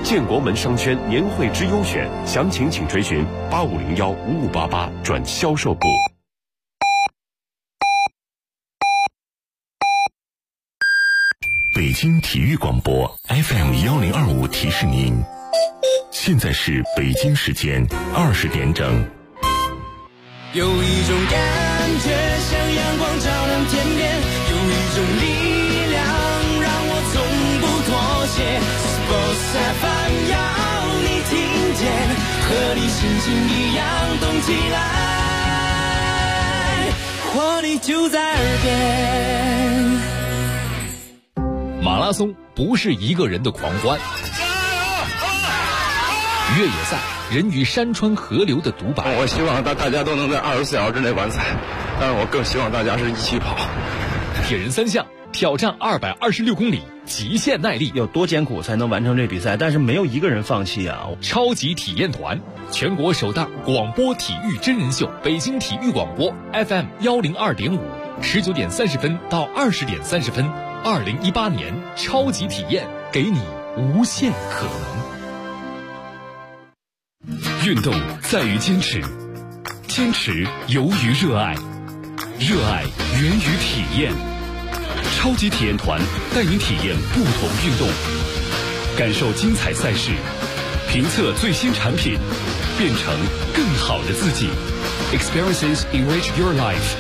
建国门商圈年会之优选，详情请垂询85015588转销售部。北京体育广播 FM1025提示您，现在是北京时间20点整。 有一种感觉像阳光照亮天边，有一种力量让我从不妥协。Sports FM 要你听见，和你心情一样动起来，活力就在耳边。 马拉松不是一个人的狂欢，越野赛人与山川河流的独白。 我希望大家都能在24小时之内完赛，但是我更希望大家是一起跑。 铁人三项挑战226公里，极限耐力， 有多艰苦才能完成这比赛？但是没有一个人放弃啊！ 超级体验团，全国首档广播体育真人秀，北京体育广播 FM102.5，19点30分到20点30分，2018年超级体验，给你无限可能。运动在于坚持，坚持由于热爱，热爱源于体验。超级体验团带你体验不同运动，感受精彩赛事，评测最新产品，变成更好的自己。Experiences enrich your life。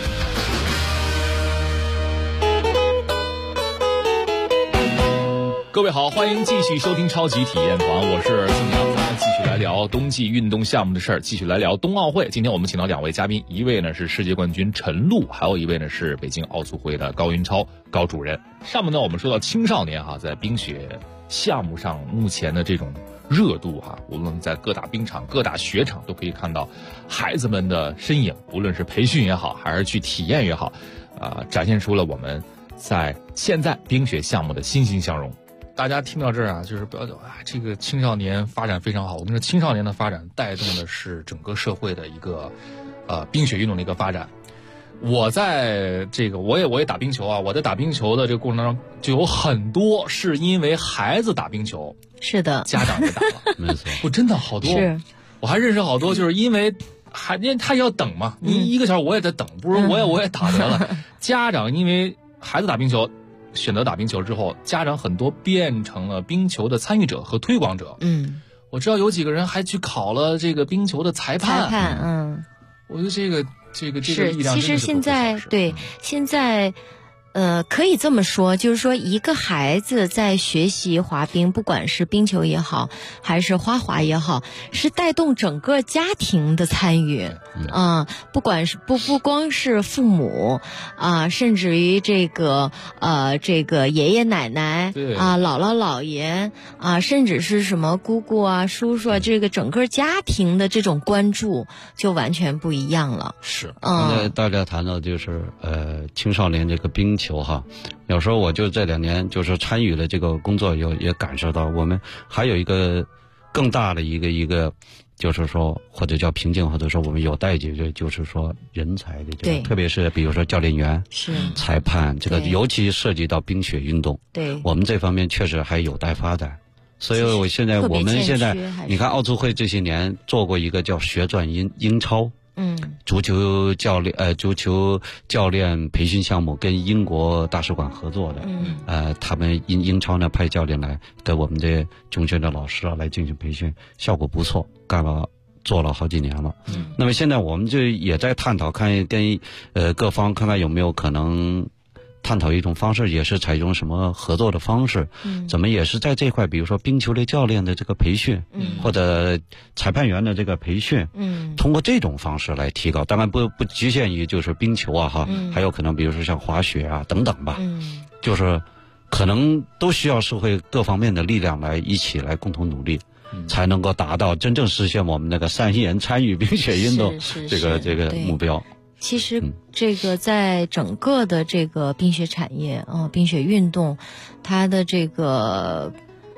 各位好，欢迎继续收听超级体验团，我是宋阳，咱们继续来聊冬季运动项目的事儿，继续来聊冬奥会。今天我们请到2位嘉宾，一位呢是世界冠军陈露，还有一位呢是北京奥组会的高云超高主任。上面呢我们说到青少年在冰雪项目上目前的这种热度无论在各大冰场、各大雪场都可以看到孩子们的身影，无论是培训也好，还是去体验也好，展现出了我们在现在冰雪项目的欣欣向荣。大家听到这儿就是不要这个青少年发展非常好。我跟你说，青少年的发展带动的是整个社会的一个冰雪运动的一个发展。我在这个我也打冰球我在打冰球的这个过程当中，就有很多是因为孩子打冰球， 是的， 家长也打了， 没错， 我真的好多， 是我还认识好多，就是因为他要等嘛，你1个小时我也得等，不如我也打得了。家长因为孩子打冰球。选择打冰球之后，家长很多变成了冰球的参与者和推广者。我知道有几个人还去考了这个冰球的裁判。我觉得这个力量真的是不可小视。 其实现在可以这么说，就是说一个孩子在学习滑冰，不管是冰球也好，还是花滑也好，是带动整个家庭的参与。不管是不光是父母甚至于这个爷爷奶奶姥姥姥爷甚至是什么姑姑叔叔这个整个家庭的这种关注就完全不一样了。 是，刚才大家谈到就是青少年这个冰球有时候我就这2年就是参与了这个工作，也感受到我们还有一个更大的一个就是说或者叫瓶颈，或者说我们有待解决，就是说人才的这个，特别是比如说教练员、裁判，这个尤其涉及到冰雪运动，我们这方面确实还有待发展。所以我们现在你看奥组会这些年做过一个叫学转英超。足球教练培训项目跟英国大使馆合作的，他们英超呢派教练来给我们这中学的老师来进行培训，效果不错，做了好几年了。那么现在我们就也在探讨，跟各方看看有没有可能探讨一种方式，也是采用什么合作的方式，怎么也是在这块，比如说冰球类教练的这个培训，或者裁判员的这个培训，通过这种方式来提高。当然不局限于就是冰球还有可能比如说像滑雪等等吧，就是可能都需要社会各方面的力量来一起来共同努力，才能够达到真正实现我们那个3亿人参与冰雪运动这个目标。 其实这个在整个的这个冰雪产业冰雪运动，它的这个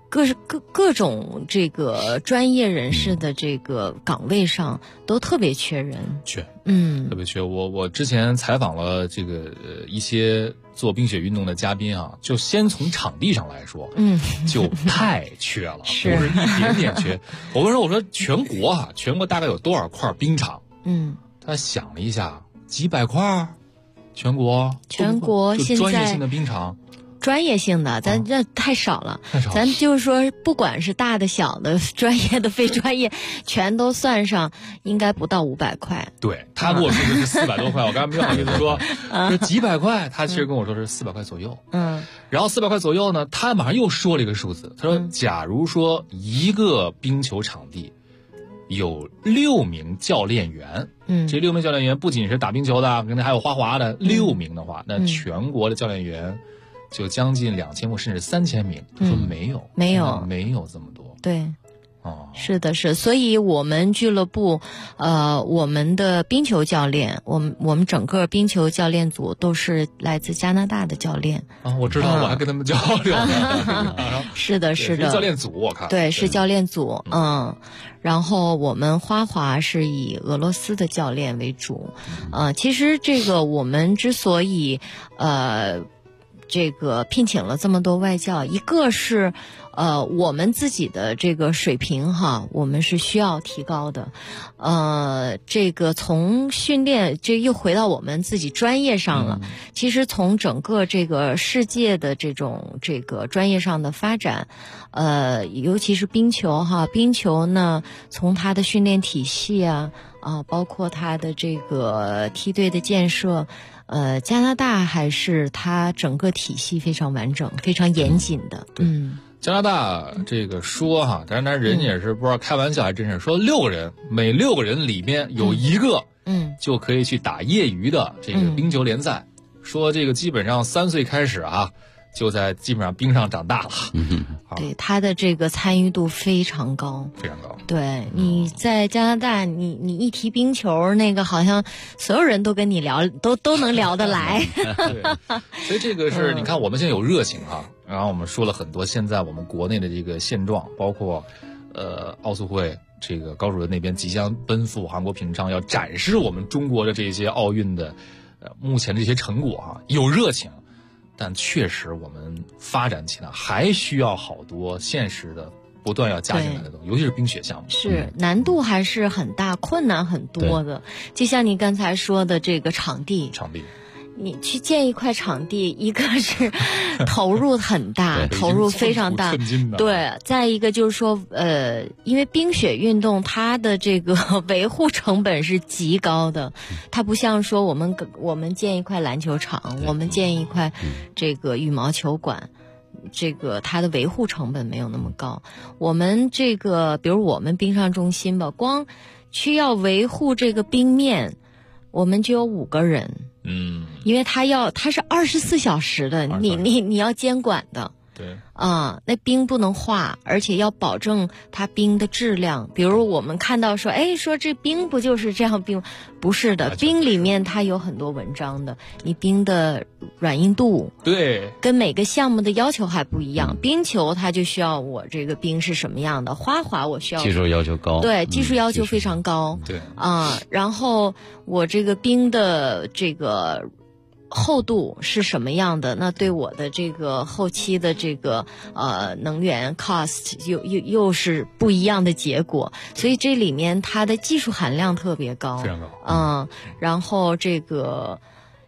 各种这个专业人士的这个岗位上都特别缺人， 特别缺。我之前采访了这个一些做冰雪运动的嘉宾啊，就先从场地上来说，就太缺了，不是一点点缺。我说全国大概有多少块冰场？他想了一下，几百块，全国现在专业性的冰场。 专业性的，咱这太少了。咱就是说，不管是大的、小的、专业的、非专业，全都算上，应该不到500块。 对，他跟我说的是400多块，我刚才没好意思说，说几百块，他其实跟我说是400块左右。然后400块左右呢，他马上又说了一个数字，他说，假如说一个冰球场地有6名教练员，这6名教练员不仅是打冰球的，可能还有花滑的，6名的话，那全国的教练员就将近2000或甚至3000名。他说没有这么多。 对，是的，所以我们俱乐部，我们的冰球教练，我们整个冰球教练组都是来自加拿大的教练。 我知道，我还跟他们交流了。 是的， 教练组，我看对，是教练组。然后我们花滑是以俄罗斯的教练为主。其实这个我们之所以这个聘请了这么多外教，一个是我们自己的这个水平哈，我们是需要提高的。这个从训练，这又回到我们自己专业上了。其实从整个这个世界的这个专业上的发展，尤其是冰球哈，冰球呢，从它的训练体系包括它的这个梯队的建设。加拿大还是它整个体系非常完整、非常严谨的。 加拿大这个说哈，当然人也是不知道开玩笑还真是说6个人，每6个人里边有1个，就可以去打业余的这个冰球联赛。说这个基本上3岁开始就在基本上冰上长大了。 对，他的这个参与度非常高， 非常高。 对，你在加拿大，你一提冰球，那个好像所有人都跟你聊，都能聊得来。 对，所以这个是你看我们现在有热情然后我们说了很多现在我们国内的这个现状，包括奥组会这个高主任那边即将奔赴韩国平昌，要展示我们中国的这些奥运的目前这些成果有热情。但确实我们发展起来还需要好多现实的不断要加进来的东西，尤其是冰雪项目， 是难度还是很大，困难很多的。就像你刚才说的这个场地，你去建一块场地，一个是投入很大，投入非常大，对。再一个就是说，因为冰雪运动它的这个维护成本是极高的，它不像说我们建一块篮球场，我们建一块这个羽毛球馆。这个它的维护成本没有那么高。我们这个，比如我们冰上中心吧，光需要维护这个冰面，我们就有5个人。因为它是24小时的，你要监管的。 对。 那冰不能化，而且要保证它冰的质量。比如我们看到说这冰不就是这样冰？不是的，冰里面它有很多文章的，你冰的软硬度， 对， 跟每个项目的要求还不一样。冰球它就需要我这个冰是什么样的，花滑我需要技术要求高， 对，技术要求非常高。 对然后我这个冰的这个厚度是什么样的？那对我的这个后期的这个能源 cost 又是不一样的结果，所以这里面它的技术含量特别高， 非常高。 然后这个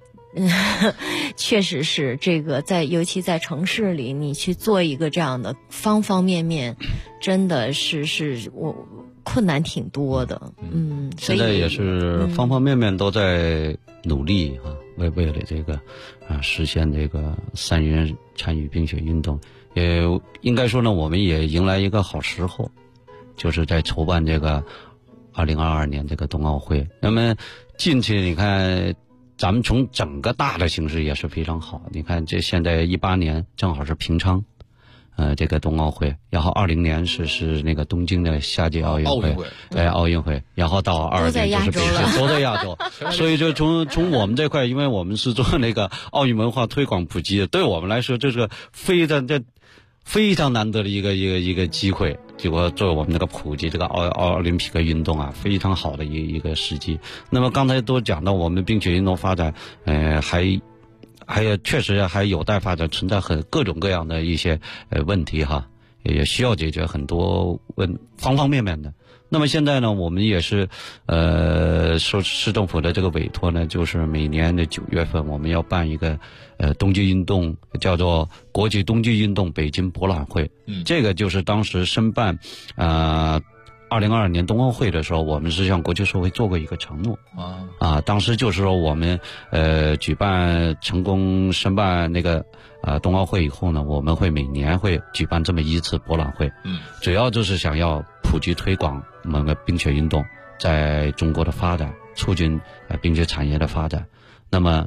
确实是这个尤其在城市里，你去做一个这样的方方面面，真的是我困难挺多的。 现在也是方方面面都在努力为了这个实现这个3人参与冰雪运动，也应该说呢，我们也迎来一个好时候，就是在筹办这个2022年这个冬奥会。那么近期你看，咱们从整个大的形势也是非常好。你看这现在18年正好是平昌，这个冬奥会，然后20年是那个东京的夏季奥运会，奥运会，然后到22年就是北京，都在亚洲。所以就从我们这块，因为我们是做那个奥运文化推广普及的，对我们来说这是非非常难得的一个机会，结果作为我们这个普及这个奥林匹克运动啊，非常好的一个时机。那么刚才都讲到我们冰雪运动发展，还有确实还有待发展，存在各种各样的一些问题哈，也需要解决很多方方面面的。那么现在呢，我们也是受市政府的这个委托呢，就是每年的9月份我们要办一个冬季运动，叫做国际冬季运动北京博览会。这个就是当时申办2022年冬奥会的时候，我们是向国际社会做过一个承诺当时就是说我们举办成功申办那个冬奥会以后呢，我们会每年会举办这么一次博览会，主要就是想要普及推广我们的冰雪运动在中国的发展，促进冰雪产业的发展。那么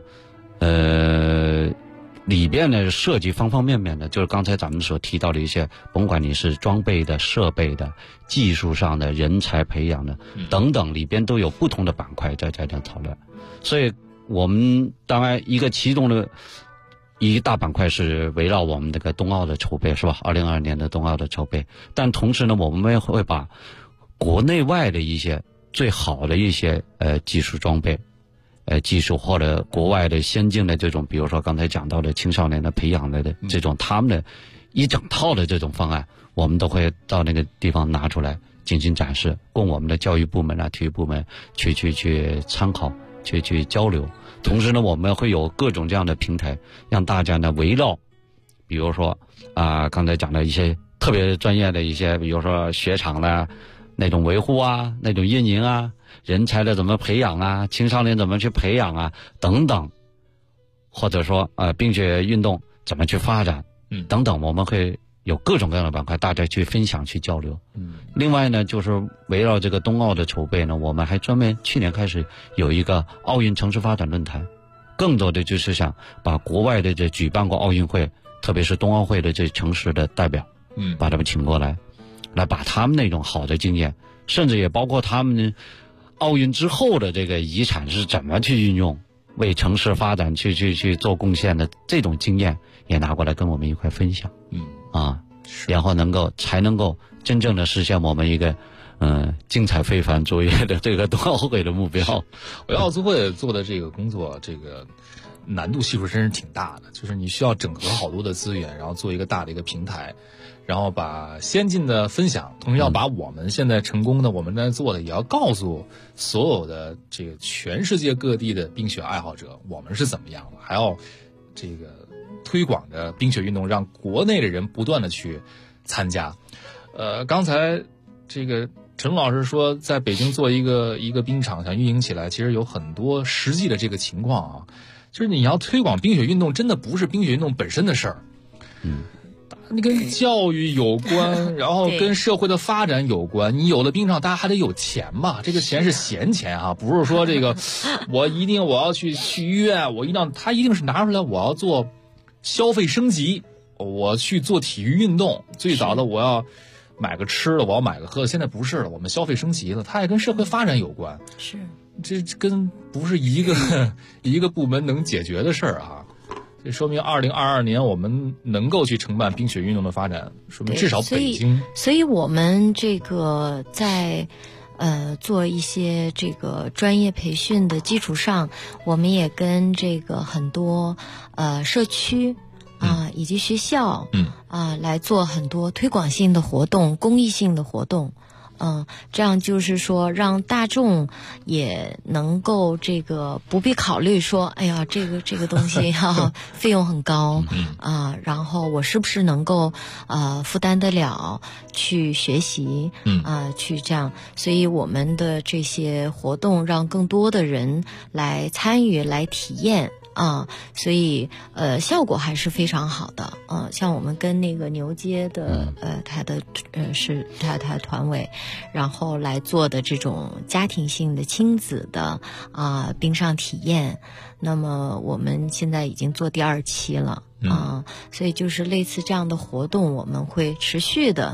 里边呢涉及方方面面的，就是刚才咱们所提到的一些，甭管你是装备的、设备的、技术上的、人才培养的等等，里边都有不同的板块在这讨论。所以我们当然其中的一大板块是围绕我们这个冬奥的筹备，是吧？2022年的冬奥的筹备，但同时呢，我们也会把国内外的一些最好的一些技术装备、技术或者国外的先进的这种，比如说刚才讲到的青少年的培养的这种，他们的一整套的这种方案，我们都会到那个地方拿出来进行展示，供我们的教育部门体育部门去参考、去交流。同时呢，我们会有各种这样的平台，让大家呢围绕，比如说刚才讲的一些特别专业的一些，比如说雪场的那种维护啊，那种运营啊，人才的怎么培养啊，青少年怎么去培养啊等等，或者说冰雪运动怎么去发展等等，我们会有各种各样的板块，大家去分享去交流。另外呢，就是围绕这个冬奥的筹备呢，我们还专门去年开始有一个奥运城市发展论坛，更多的就是想把国外的这举办过奥运会，特别是冬奥会的这城市的代表，把他们请过来把他们那种好的经验，甚至也包括他们奥运之后的这个遗产是怎么去运用，为城市发展去做贡献的这种经验也拿过来跟我们一块分享。然后才能够真正的实现我们一个精彩非凡卓越的这个冬奥会的目标。 我奥组会做的这个工作，这个难度系数真是挺大的，就是你需要整合好多的资源，然后做一个大的一个平台，然后把先进的分享，同时要把我们现在成功的我们在做的也要告诉所有的这个全世界各地的冰雪爱好者我们是怎么样的，还要这个推广着冰雪运动，让国内的人不断的去参加。刚才这个陈老师说在北京做一个冰场想运营起来，其实有很多实际的这个情况啊，就是你要推广冰雪运动真的不是冰雪运动本身的事儿，你跟教育有关，然后跟社会的发展有关。你有了冰场，大家还得有钱嘛，这个钱是闲钱啊，不是说这个我要去医院，他一定是拿出来我要做消费升级，我去做体育运动。最早的我要买个吃的，我要买个喝的，现在不是了，我们消费升级了，它也跟社会发展有关。 是， 这跟不是一个部门能解决的事儿啊。这说明2022年我们能够去承办冰雪运动的发展，说明至少北京。 所以我们这个在做一些这个专业培训的基础上，我们也跟这个很多社区以及学校来做很多推广性的活动、公益性的活动。这样就是说让大众也能够这个不必考虑说，哎呀，这个东西费用很高然后我是不是能够负担得了去学习去这样，所以我们的这些活动让更多的人来参与来体验所以效果还是非常好的。像我们跟那个牛街的他的是他团委，然后来做的这种家庭性的亲子的冰上体验，那么我们现在已经做第2期了所以就是类似这样的活动，我们会持续的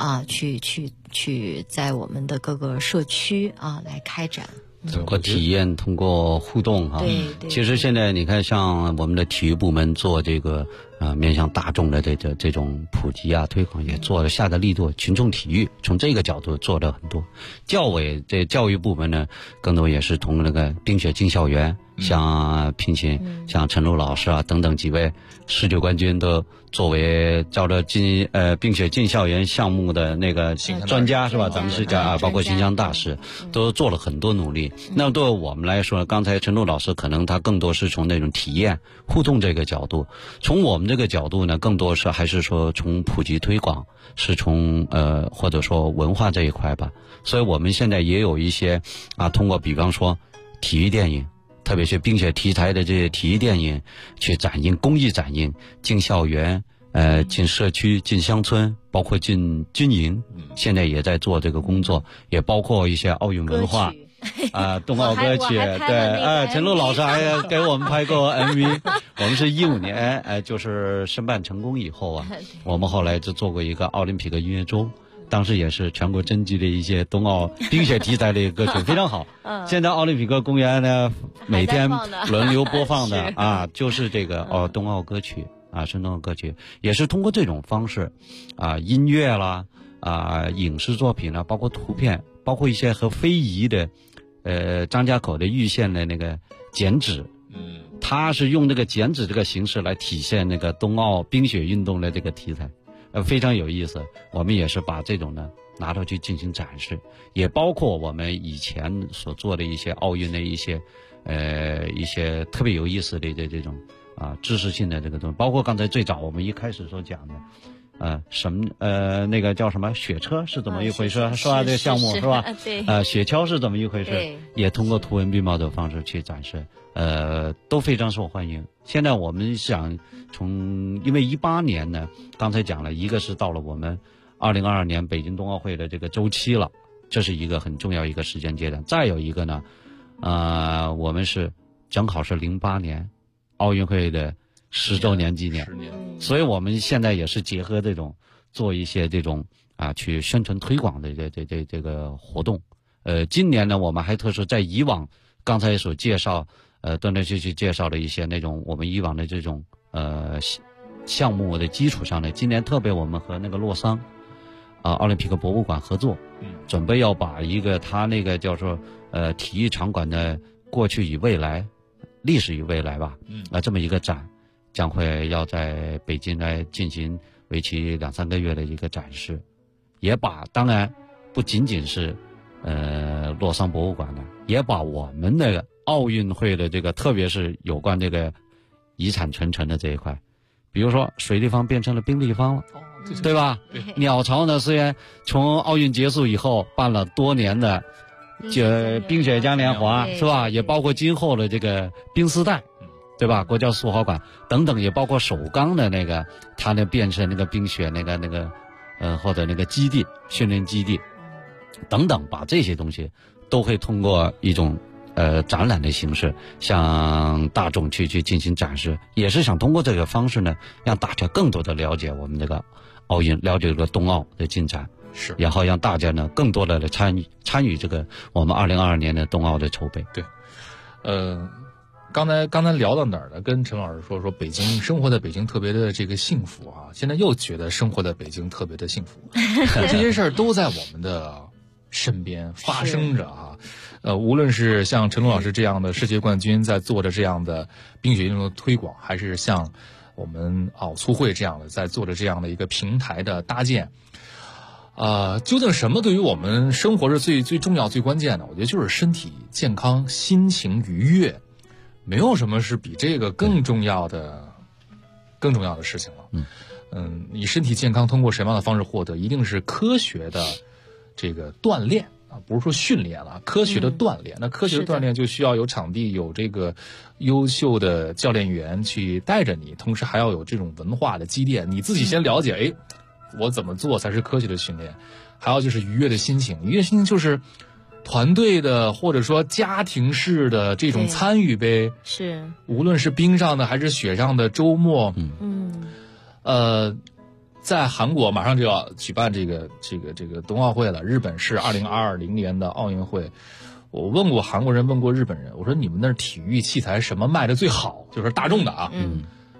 去在我们的各个社区来开展。 通过体验，通过互动对， 其实现在你看，像我们的体育部门做这个面向大众的这种普及啊推广也做了下的力度，群众体育从这个角度做了很多。教委这教育部门呢，更多也是同那个冰雪进校园，像聘请像陈露老师啊等等几位世界冠军都作为叫做冰雪进校园项目的那个专家是吧？咱们是讲包括形象大使都做了很多努力。那对我们来说，刚才陈露老师可能他更多是从那种体验互动这个角度，从我们这个角度呢，更多是还是说从普及推广，是从或者说文化这一块吧。所以我们现在也有一些通过比方说体育电影，特别是冰雪题材的这些体育电影去展映，公益展映，进校园进社区，进乡村，包括进军营，现在也在做这个工作，也包括一些奥运文化冬奥歌曲，对，陈露老师还给我们拍过 MV 我们是15年就是申办成功以后我们后来就做过一个奥林匹克音乐周，当时也是全国征集的一些冬奥冰雪题材的一个歌曲非常好。现在奥林匹克公园呢每天轮流播放的就是这个冬奥歌曲是冬奥歌曲，也是通过这种方式音乐啦影视作品啦，包括图片，包括一些和非遗的张家口的玉县的那个剪纸，它是用这个剪纸这个形式来体现那个冬奥冰雪运动的这个题材，非常有意思。我们也是把这种呢拿到去进行展示，也包括我们以前所做的一些奥运的一些特别有意思的这种知识性的这个东西，包括刚才最早我们一开始所讲的那个叫什么雪车是怎么一回事，是吧？这个项目是吧？对，雪橇是怎么一回事？也通过图文并茂的方式去展示，都非常受欢迎。现在我们想因为18年呢，刚才讲了一个是到了我们2022年北京冬奥会的这个周期了，这是一个很重要一个时间阶段。再有一个呢，我们是正好是08年奥运会的10周年纪念，所以我们现在也是结合这种做一些这种去宣传推广的这个活动。今年呢，我们还特殊在以往刚才所介绍断断续续介绍的一些那种我们以往的这种项目的基础上呢，今年特别我们和那个洛桑奥林匹克博物馆合作，准备要把一个他那个叫做体育场馆的过去与未来，历史与未来吧，这么一个展，将会要在北京来进行为期2-3个月的一个展示，也把当然不仅仅是洛桑博物馆的，也把我们的奥运会的这个特别是有关这个遗产传承的这一块，比如说水立方变成了冰立方了，对吧？鸟巢呢，虽然从奥运结束以后办了多年的冰雪嘉年华，是吧？也包括今后的这个冰丝带，对吧？国家速滑馆等等，也包括首钢的那个，它那变成那个冰雪那个或者那个基地训练基地等等，把这些东西都会通过一种展览的形式向大众去进行展示，也是想通过这个方式呢，让大家更多的了解我们这个奥运，了解这个冬奥的进展，是，然后让大家呢更多的来参与这个我们2022年的冬奥的筹备。对， 刚才聊到哪儿了？跟陈老师说北京生活在北京特别的这个幸福现在又觉得生活在北京特别的幸福，这些事儿都在我们的身边发生着无论是像陈龙老师这样的世界冠军在做着这样的冰雪运动的推广，还是像我们奥促会这样的在做着这样的一个平台的搭建，究竟什么对于我们生活是最重要最关键的？我觉得就是身体健康，心情愉悦，没有什么是比这个更重要的事情了。你身体健康通过什么样的方式获得？一定是科学的这个锻炼不是说训练了，科学的锻炼。那科学的锻炼就需要有场地，有这个优秀的教练员去带着你，同时还要有这种文化的积淀。你自己先了解，我怎么做才是科学的训练？还有就是愉悦的心情，愉悦心情就是团队的或者说家庭式的这种参与呗。是，无论是冰上的还是雪上的周末。在韩国马上就要举办这个冬奥会了，日本是2020年的奥运会。我问过韩国人，问过日本人，我说你们那儿体育器材什么卖的最好？就是大众的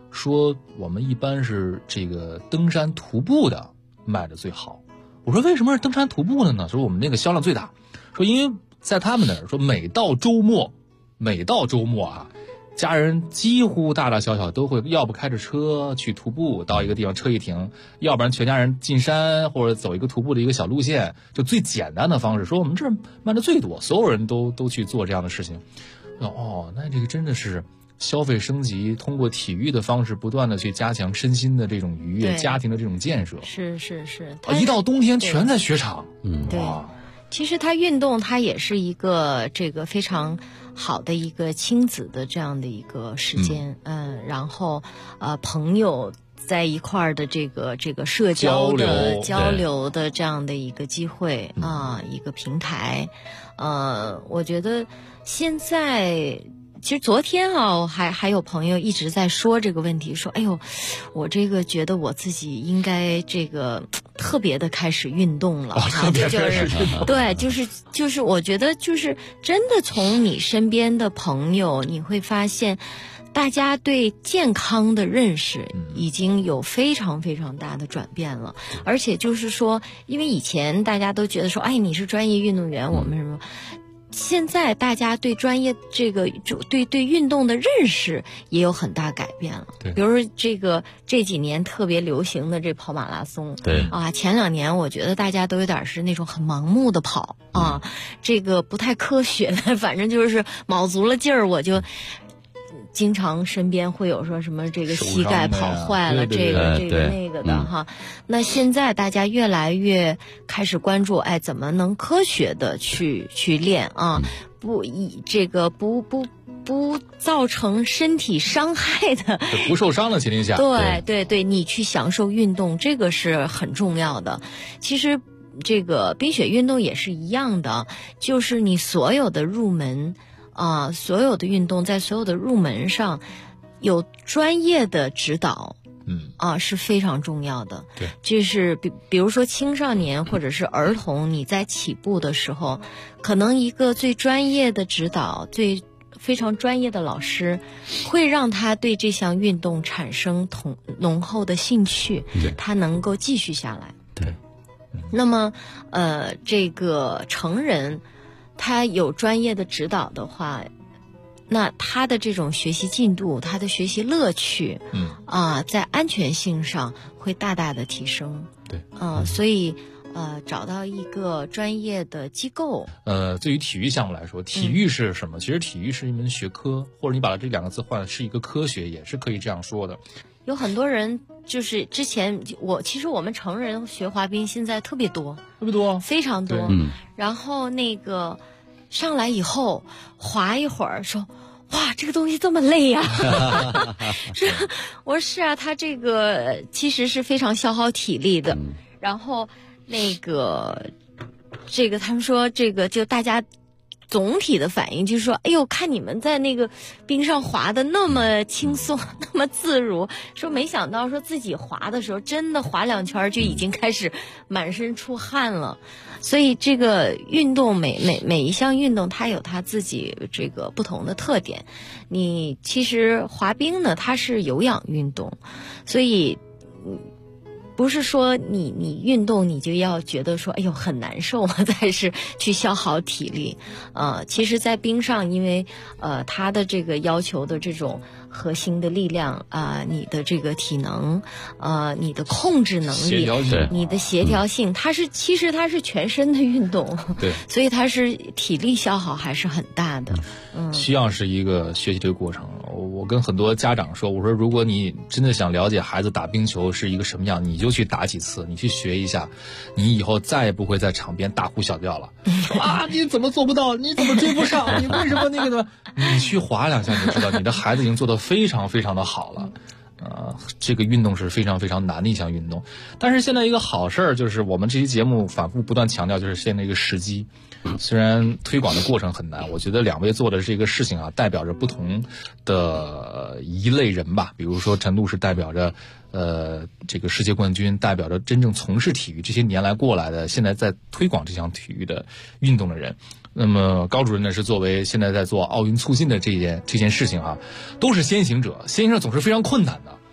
说我们一般是这个登山徒步的卖的最好。我说为什么是登山徒步的呢？说我们那个销量最大。说因为在他们那儿说每到周末啊，家人几乎大大小小都会要不开着车去徒步到一个地方车一停，要不然全家人进山或者走一个徒步的一个小路线，就最简单的方式。说我们这儿卖的最多，所有人都去做这样的事情。哦，那这个真的是消费升级，通过体育的方式不断的去加强身心的这种愉悦，家庭的这种建设。 是， 一到冬天全在雪场。 对。其实它运动，它也是一个这个非常好的一个亲子的这样的一个时间，然后朋友在一块儿的这个社交的交流的这样的一个机会一个平台，我觉得现在。其实昨天还有朋友一直在说这个问题，说哎呦，我这个觉得我自己应该这个特别的开始运动了，对，就是我觉得就是真的从你身边的朋友，你会发现，大家对健康的认识已经有非常非常大的转变了，而且就是说，因为以前大家都觉得说，哎，你是专业运动员，我们什么。现在大家对专业这个对运动的认识也有很大改变了。对，比如说这几年特别流行的这跑马拉松， 对前2年我觉得大家都有点是那种很盲目的跑这个不太科学的，反正就是卯足了劲儿，我就。经常身边会有说什么这个膝盖跑坏了，这个那个的哈。那现在大家越来越开始关注，哎，怎么能科学的去练啊？不以这个不造成身体伤害的， 不受伤的前提下， 对，你去享受运动，这个是很重要的。其实这个冰雪运动也是一样的，就是你所有的入门。所有的运动在所有的入门上有专业的指导，是非常重要的。 对， 就是比如说青少年或者是儿童，你在起步的时候，可能一个最专业的指导、非常专业的老师，会让他对这项运动产生浓厚的兴趣，他能够继续下来。 对， 那么这个成人。他有专业的指导的话，那他的这种学习进度，他的学习乐趣，在安全性上会大大的提升。 对， 所以找到一个专业的机构。 对于体育项目来说，体育是什么？其实体育是一门学科，或者你把这2个字换是一个科学，也是可以这样说的。 有很多人就是之前其实我们成人学滑冰现在特别多，非常多。然后那个上来以后滑一会儿，说哇，这个东西这么累呀！我说是啊，它这个其实是非常消耗体力的。然后那个他们说这个就大家。总体的反应就是说，哎呦，看你们在那个冰上滑的那么轻松，那么自如，说没想到说自己滑的时候，真的滑2圈就已经开始满身出汗了。所以这个运动每一项运动它有它自己这个不同的特点。你其实滑冰呢，它是有氧运动，所以不是说你运动你就要觉得说哎呦很难受才是去消耗体力。其实在冰上，因为它的这个要求的这种核心的力量你的这个体能你的控制能力，你的协调性，其实它是全身的运动。 对， 所以它是体力消耗还是很大的。 需要是一个学习的过程。我跟很多家长说，我说如果你真的想了解孩子打冰球是一个什么样，你就去打几次，你去学一下，你以后再也不会在场边大呼小叫了。你怎么做不到？你怎么追不上？你为什么那个呢？你去滑2下，你就知道你的孩子已经做得非常非常的好了。这个运动是非常非常难的一项运动。但是现在一个好事儿就是我们这期节目反复不断强调，就是现在一个时机。虽然推广的过程很难，我觉得2位做的这个事情代表着不同的一类人吧。比如说陈露是代表着这个世界冠军，代表着真正从事体育这些年来过来的，现在在推广这项体育的运动的人。那么高主任呢，是作为现在在做奥运促进的这件事情都是先行者。先行者总是非常困难的。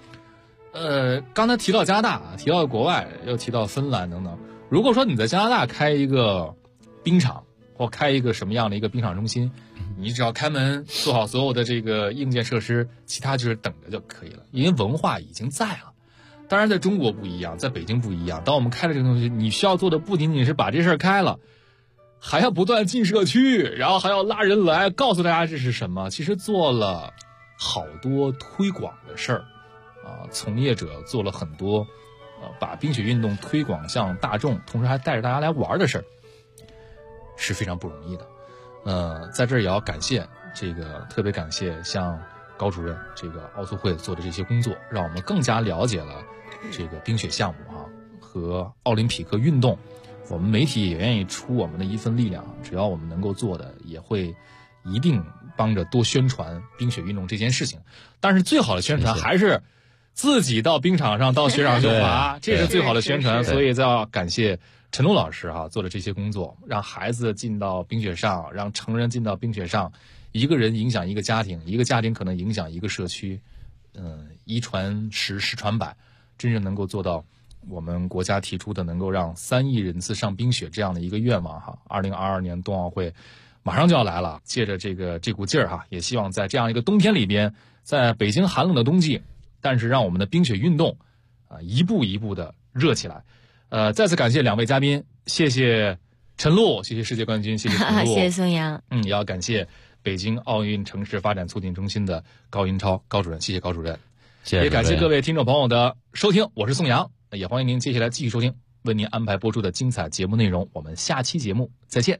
刚才提到加拿大，提到国外，又提到芬兰等等。如果说你在加拿大开一个冰场，或开一个什么样的一个冰场中心，你只要开门做好所有的这个硬件设施，其他就是等着就可以了，因为文化已经在了。当然在中国不一样，在北京不一样，当我们开了这个东西，你需要做的不仅仅是把这事儿开了，还要不断进社区，然后还要拉人来告诉大家这是什么。其实做了好多推广的事儿从业者做了很多把冰雪运动推广向大众，同时还带着大家来玩的事儿，是非常不容易的。在这儿也要感谢特别感谢像高主任奥组会做的这些工作，让我们更加了解了冰雪项目和奥林匹克运动。我们媒体也愿意出我们的一份力量，只要我们能够做的，也会一定帮着多宣传冰雪运动这件事情。但是最好的宣传还是自己到冰场上到雪场去滑，这是最好的宣传。所以要感谢陈璐老师做的这些工作，让孩子进到冰雪上，让成人进到冰雪上，一个人影响一个家庭，一个家庭可能影响一个社区，一传十，十传百，真正能够做到我们国家提出的能够让3亿人次上冰雪这样的一个愿望2022年冬奥会马上就要来了，借着这股劲儿也希望在这样一个冬天里边，在北京寒冷的冬季，但是让我们的冰雪运动一步一步的热起来。再次感谢2位嘉宾，谢谢陈璐，谢谢世界冠军，谢谢陈璐， 谢谢宋阳。 也要感谢北京奥运城市发展促进中心的高银超高主任，谢谢高主任。也感谢各位听众朋友的收听，我是宋阳，也欢迎您接下来继续收听为您安排播出的精彩节目内容，我们下期节目再见。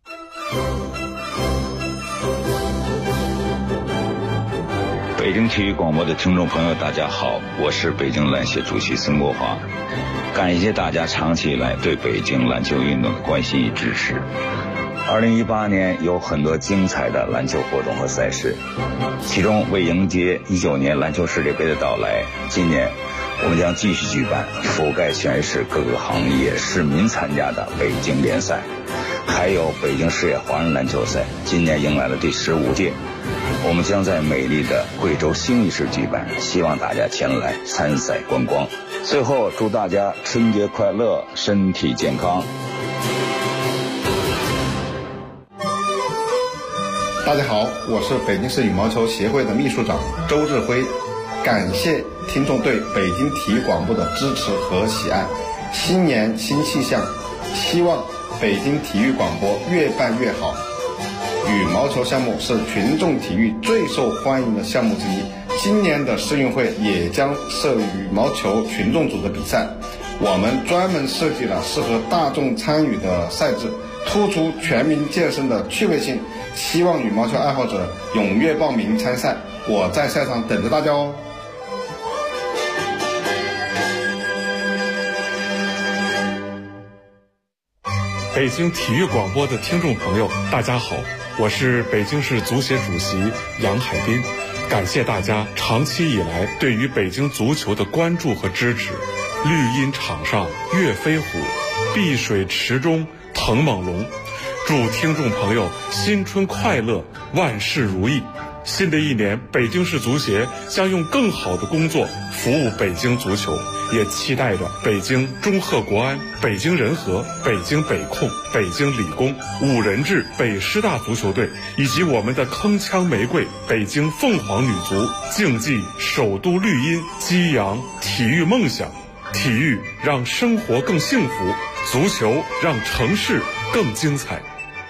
北京体育广播的听众朋友大家好，我是北京篮协主席孙国华，感谢大家长期以来对北京篮球运动的关心与支持。2018年有很多精彩的篮球活动和赛事，其中为迎接19年篮球世界杯的到来，今年我们将继续举办覆盖全市各个行业市民参加的北京联赛，还有北京市野华人篮球赛，今年迎来了第15届，我们将在美丽的贵州兴义市举办，希望大家前来参赛观光。最后祝大家春节快乐，身体健康。 大家好，我是北京市羽毛球协会的秘书长周志辉，感谢听众对北京体育广播的支持和喜爱。新年新气象，希望北京体育广播越办越好。羽毛球项目是群众体育最受欢迎的项目之一，今年的世运会也将设羽毛球群众组的比赛，我们专门设计了适合大众参与的赛制，突出全民健身的趣味性，希望羽毛球爱好者踊跃报名参赛，我在赛场等着大家哦。 北京体育广播的听众朋友大家好，我是北京市足协主席杨海滨，感谢大家长期以来对于北京足球的关注和支持。绿茵场上跃飞虎，碧水池中腾猛龙，祝听众朋友新春快乐，万事如意。新的一年，北京市足协将用更好的工作服务北京足球，也期待着北京中赫国安、北京人和、北京北控、北京理工、5人制北师大足球队以及我们的铿锵玫瑰北京凤凰女足，竞技首都绿茵，激扬体育梦想。体育让生活更幸福，足球让城市更精彩。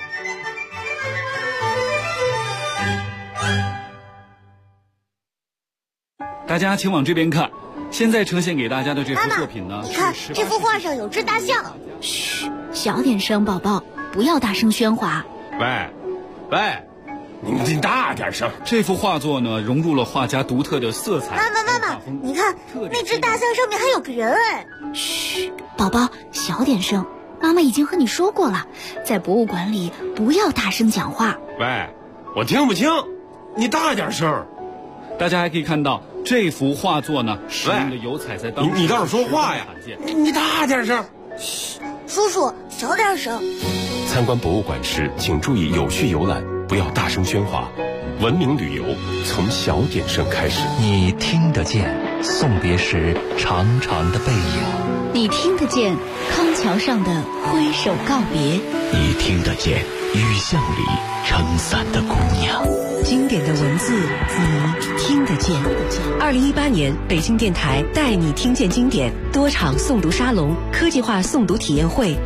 大家请往这边看，现在呈现给大家的这幅作品呢， 你看这幅画上有只大象。嘘，小点声，宝宝，不要大声喧哗。 喂，你大点声。 这幅画作呢，融入了画家独特的色彩。 妈妈，你看那只大象上面还有个人哎。嘘，宝宝，小点声。妈妈已经和你说过了，在博物馆里不要大声讲话。 喂，我听不清，你大点声。 大家还可以看到这幅画作呢，使用的油彩在当时你倒是说话呀！你大点声。 嘘，叔叔小点声。 参观博物馆时，请注意有序游览，不要大声喧哗。文明旅游从小点声开始。 你听得见。 送别时长长的背影， 你听得见康桥上的挥手告别， 你听得见雨巷里撑伞的姑娘。 经典的文字，你听得见。2018年，北京电台带你听见经典多场诵读沙龙、科技化诵读体验会